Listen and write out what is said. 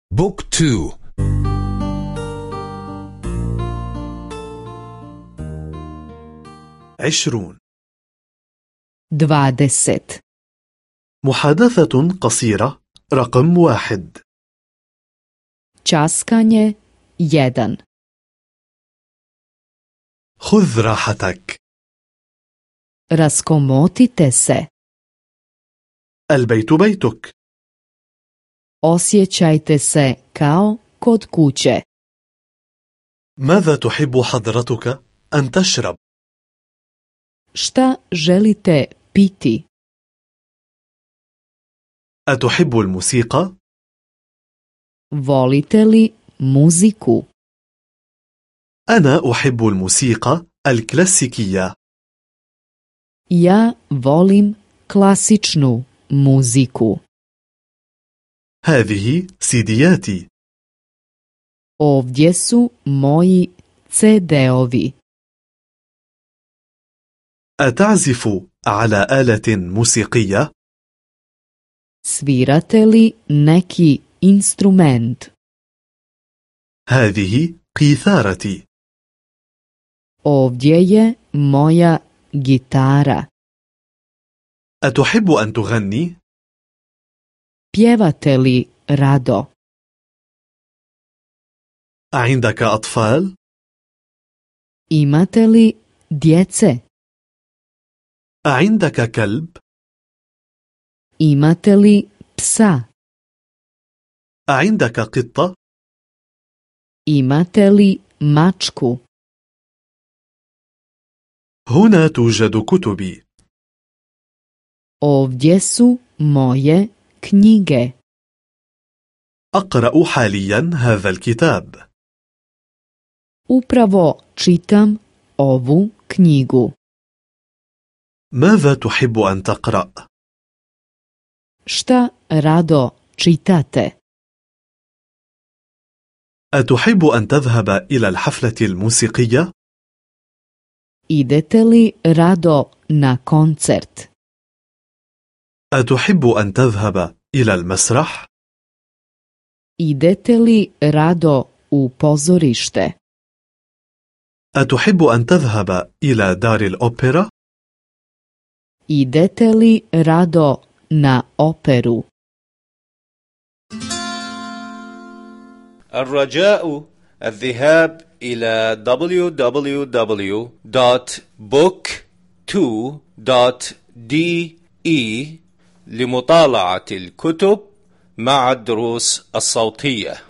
بوك 2. 20. 20. محادثة قصيرة رقم 1. Časkanje 1. خذ راحتك. Raskomotite se. البيت بيتك. Osjećajte se kao kod kuće. ماذا تحب حضرتك أن تشرب؟ Šta želite piti? أتحب الموسيقى؟ Volite li muziku? أنا أحب الموسيقى الكلاسيكية. Ja volim klasičnu muziku. هذه سيدياتي. Ovdje su moji CD-ovi. أتعزف على آلة موسيقية؟ Svirate li neki instrument? هذه قيثارتي. Ovdje je moja gitara. أتحب أن تغني؟ Pjevate li rado? أعندك أطفال؟ Imate li djece? أعندك كلب؟ Imate li psa? أعندك قطة؟ Imate li mačku? هنا توجد كتبي. Ovdje su moje knjige. أقرأ حاليا هذا الكتاب. Upravo čitam ovu knjigu. ماذا تحب أن تقرأ؟ Šta rado čitate? أتحب أن تذهب إلى الحفلة الموسيقية؟ Idete li rado na koncert? أتحب أن تذهب إلى المسرح؟ Idete li rado u pozorište? أتحب أن تذهب إلى دار الأوبرا؟ Idete li rado na operu? الرجاء الذهاب إلى www.book2.de لمطالعة الكتب مع الدروس الصوتية.